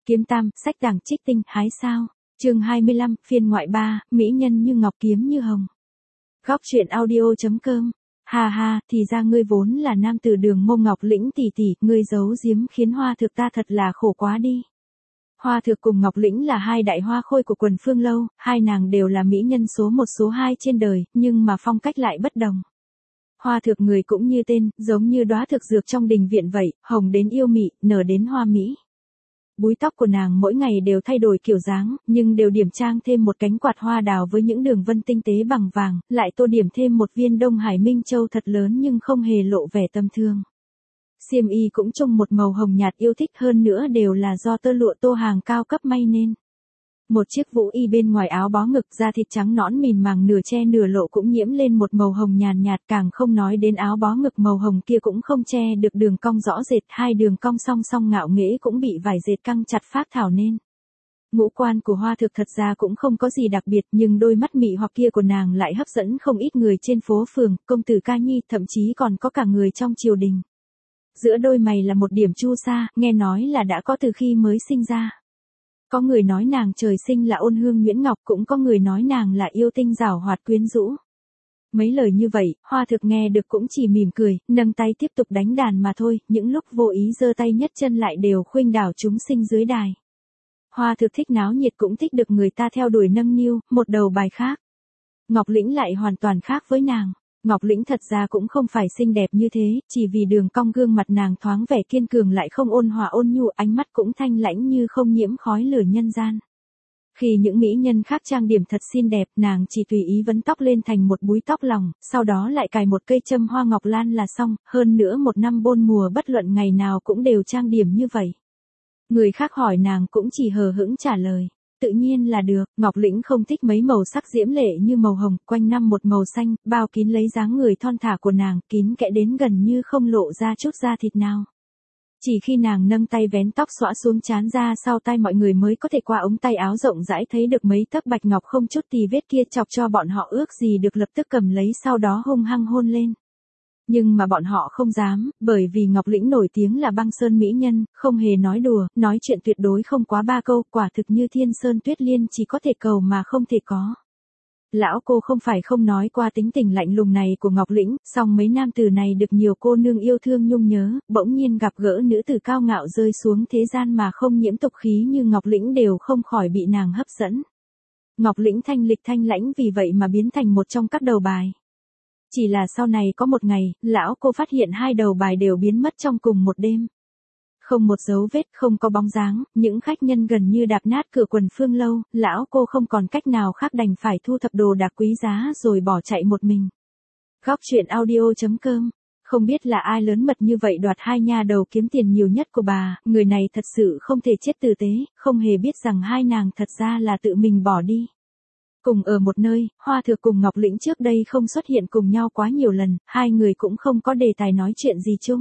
Kiếm Tam, sách đằng trích tinh, hái sao. Chương 25, phiên ngoại 3, mỹ nhân như ngọc kiếm như hồng. Góc truyện audio.com. Ha ha, thì ra ngươi vốn là nam tử Đường Môn. Ngọc Lĩnh tỷ tỷ, ngươi giấu giếm khiến Hoa Thực ta thật là khổ quá đi. Hoa Thực cùng Ngọc Lĩnh là hai đại hoa khôi của quần Phương Lâu, hai nàng đều là mỹ nhân số 1 số 2 trên đời, nhưng mà phong cách lại bất đồng. Hoa Thực người cũng như tên, giống như đóa thực dược trong đình viện vậy, hồng đến yêu mị, nở đến hoa mỹ. Búi tóc của nàng mỗi ngày đều thay đổi kiểu dáng, nhưng đều điểm trang thêm một cánh quạt hoa đào với những đường vân tinh tế bằng vàng, lại tô điểm thêm một viên Đông Hải Minh Châu thật lớn nhưng không hề lộ vẻ tầm thường. Xiêm y cũng trông một màu hồng nhạt yêu thích, hơn nữa đều là do tơ lụa tô hàng cao cấp may nên. Một chiếc vũ y bên ngoài áo bó ngực, da thịt trắng nõn mịn màng nửa che nửa lộ cũng nhiễm lên một màu hồng nhàn nhạt, càng không nói đến áo bó ngực màu hồng kia cũng không che được đường cong rõ rệt, hai đường cong song song ngạo nghễ cũng bị vải dệt căng chặt phác thảo nên. Ngũ quan của Hoa Thực thật ra cũng không có gì đặc biệt, nhưng đôi mắt mị hoặc kia của nàng lại hấp dẫn không ít người trên phố phường, công tử ca nhi, thậm chí còn có cả người trong triều đình. Giữa đôi mày là một điểm chu sa, nghe nói là đã có từ khi mới sinh ra. Có người nói nàng trời sinh là ôn hương nhuyễn ngọc, cũng có người nói nàng là yêu tinh giảo hoạt quyến rũ. Mấy lời như vậy, Hoa Thực nghe được cũng chỉ mỉm cười, nâng tay tiếp tục đánh đàn mà thôi, những lúc vô ý giơ tay nhất chân lại đều khuynh đảo chúng sinh dưới đài. Hoa Thực thích náo nhiệt cũng thích được người ta theo đuổi nâng niu, một đầu bài khác. Ngọc Lĩnh lại hoàn toàn khác với nàng. Ngọc Lĩnh thật ra cũng không phải xinh đẹp như thế, chỉ vì đường cong gương mặt nàng thoáng vẻ kiên cường lại không ôn hòa ôn nhu, ánh mắt cũng thanh lãnh như không nhiễm khói lửa nhân gian. Khi những mỹ nhân khác trang điểm thật xinh đẹp, nàng chỉ tùy ý vấn tóc lên thành một búi tóc lòng, sau đó lại cài một cây châm hoa ngọc lan là xong, hơn nữa một năm bốn mùa bất luận ngày nào cũng đều trang điểm như vậy. Người khác hỏi nàng cũng chỉ hờ hững trả lời. Tự nhiên là được. Ngọc Lĩnh không thích mấy màu sắc diễm lệ như màu hồng, quanh năm một màu xanh, bao kín lấy dáng người thon thả của nàng, kín kẽ đến gần như không lộ ra chút da thịt nào. Chỉ khi nàng nâng tay vén tóc xõa xuống trán ra sau tai mọi người mới có thể qua ống tay áo rộng rãi thấy được mấy tấc bạch ngọc không chút tì vết kia, chọc cho bọn họ ước gì được lập tức cầm lấy sau đó hung hăng hôn lên. Nhưng mà bọn họ không dám, bởi vì Ngọc Lĩnh nổi tiếng là băng sơn mỹ nhân, không hề nói đùa, nói chuyện tuyệt đối không quá 3 câu, quả thực như thiên sơn tuyết liên, chỉ có thể cầu mà không thể có. Lão cô không phải không nói qua tính tình lạnh lùng này của Ngọc Lĩnh, song mấy nam tử này được nhiều cô nương yêu thương nhung nhớ, bỗng nhiên gặp gỡ nữ tử cao ngạo rơi xuống thế gian mà không nhiễm tục khí như Ngọc Lĩnh đều không khỏi bị nàng hấp dẫn. Ngọc Lĩnh thanh lịch thanh lãnh vì vậy mà biến thành một trong các đầu bài. Chỉ là sau này có một ngày, lão cô phát hiện hai đầu bài đều biến mất trong cùng một đêm. Không một dấu vết, không có bóng dáng, những khách nhân gần như đạp nát cửa quần Phương Lâu, lão cô không còn cách nào khác đành phải thu thập đồ đạc quý giá rồi bỏ chạy một mình. Góc truyện audio.com. Không biết là ai lớn mật như vậy đoạt hai nha đầu kiếm tiền nhiều nhất của bà, người này thật sự không thể chết tử tế, không hề biết rằng hai nàng thật ra là tự mình bỏ đi. Cùng ở một nơi, Hoa Thực cùng Ngọc Lĩnh trước đây không xuất hiện cùng nhau quá nhiều lần, hai người cũng không có đề tài nói chuyện gì chung.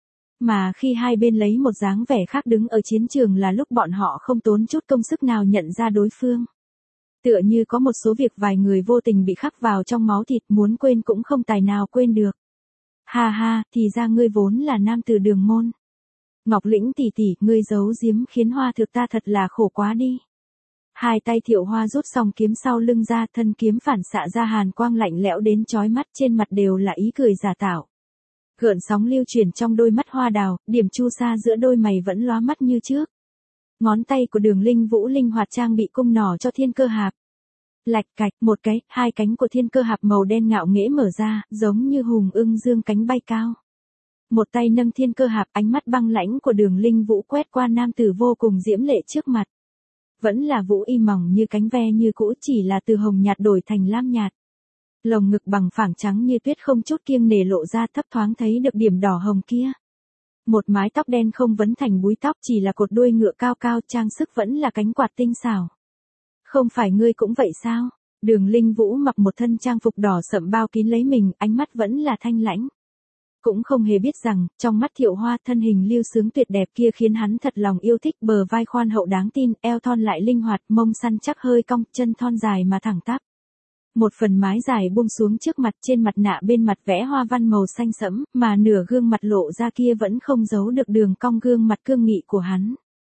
Mà khi hai bên lấy một dáng vẻ khác đứng ở chiến trường là lúc bọn họ không tốn chút công sức nào nhận ra đối phương. Tựa như có một số việc vài người vô tình bị khắc vào trong máu thịt, muốn quên cũng không tài nào quên được. Ha ha, thì ra ngươi vốn là nam tử Đường Môn. Ngọc Lĩnh tỷ tỷ, ngươi giấu giếm khiến Hoa Thực ta thật là khổ quá đi. Hai tay Thiệu Hoa rút xong kiếm sau lưng ra, thân kiếm phản xạ ra hàn quang lạnh lẽo đến chói mắt, trên mặt đều là ý cười giả tạo. Gợn sóng lưu chuyển trong đôi mắt hoa đào, điểm chu sa giữa đôi mày vẫn lóa mắt như trước. Ngón tay của Đường Linh Vũ linh hoạt trang bị cung nỏ cho Thiên Cơ Hạp. Lạch cạch, một cái, hai cánh của Thiên Cơ Hạp màu đen ngạo nghễ mở ra, giống như hùng ưng dương cánh bay cao. Một tay nâng Thiên Cơ Hạp, ánh mắt băng lãnh của Đường Linh Vũ quét qua nam tử vô cùng diễm lệ trước mặt. Vẫn là vũ y mỏng như cánh ve như cũ, chỉ là từ hồng nhạt đổi thành lam nhạt. Lồng ngực bằng phẳng trắng như tuyết không chút kiêng nể lộ ra, thấp thoáng thấy được điểm đỏ hồng kia. Một mái tóc đen không vấn thành búi tóc, chỉ là cột đuôi ngựa cao cao, trang sức vẫn là cánh quạt tinh xảo. Không phải ngươi cũng vậy sao? Đường Linh Vũ mặc một thân trang phục đỏ sậm bao kín lấy mình, ánh mắt vẫn là thanh lãnh. Cũng không hề biết rằng, trong mắt Thiệu Hoa thân hình lưu sướng tuyệt đẹp kia khiến hắn thật lòng yêu thích, bờ vai khoan hậu đáng tin, eo thon lại linh hoạt, mông săn chắc hơi cong, chân thon dài mà thẳng tắp. Một phần mái dài buông xuống trước mặt, trên mặt nạ bên mặt vẽ hoa văn màu xanh sẫm, mà nửa gương mặt lộ ra kia vẫn không giấu được đường cong gương mặt cương nghị của hắn.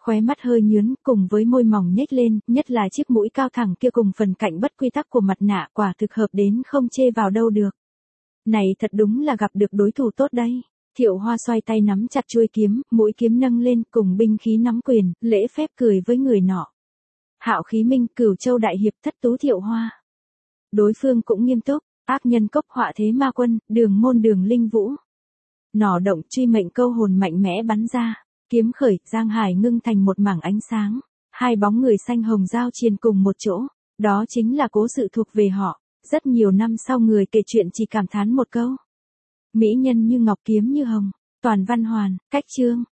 Khóe mắt hơi nhướn, cùng với môi mỏng nhếch lên, nhất là chiếc mũi cao thẳng kia cùng phần cạnh bất quy tắc của mặt nạ, quả thực hợp đến không chê vào đâu được. Này thật đúng là gặp được đối thủ tốt đấy. Thiệu Hoa xoay tay nắm chặt chuôi kiếm, mũi kiếm nâng lên, cùng binh khí nắm quyền, lễ phép cười với người nọ. Hạo Khí Minh, Cửu Châu đại hiệp Thất Tú Thiệu Hoa. Đối phương cũng nghiêm túc, ác nhân cốc họa thế ma quân, Đường Môn Đường Linh Vũ. Nỏ động truy mệnh câu hồn mạnh mẽ bắn ra, kiếm khởi, giang hải ngưng thành một mảng ánh sáng, hai bóng người xanh hồng giao triền cùng một chỗ, đó chính là cố sự thuộc về họ. Rất nhiều năm sau người kể chuyện chỉ cảm thán một câu: mỹ nhân như ngọc kiếm như hồng. Toàn văn hoàn, cách chương.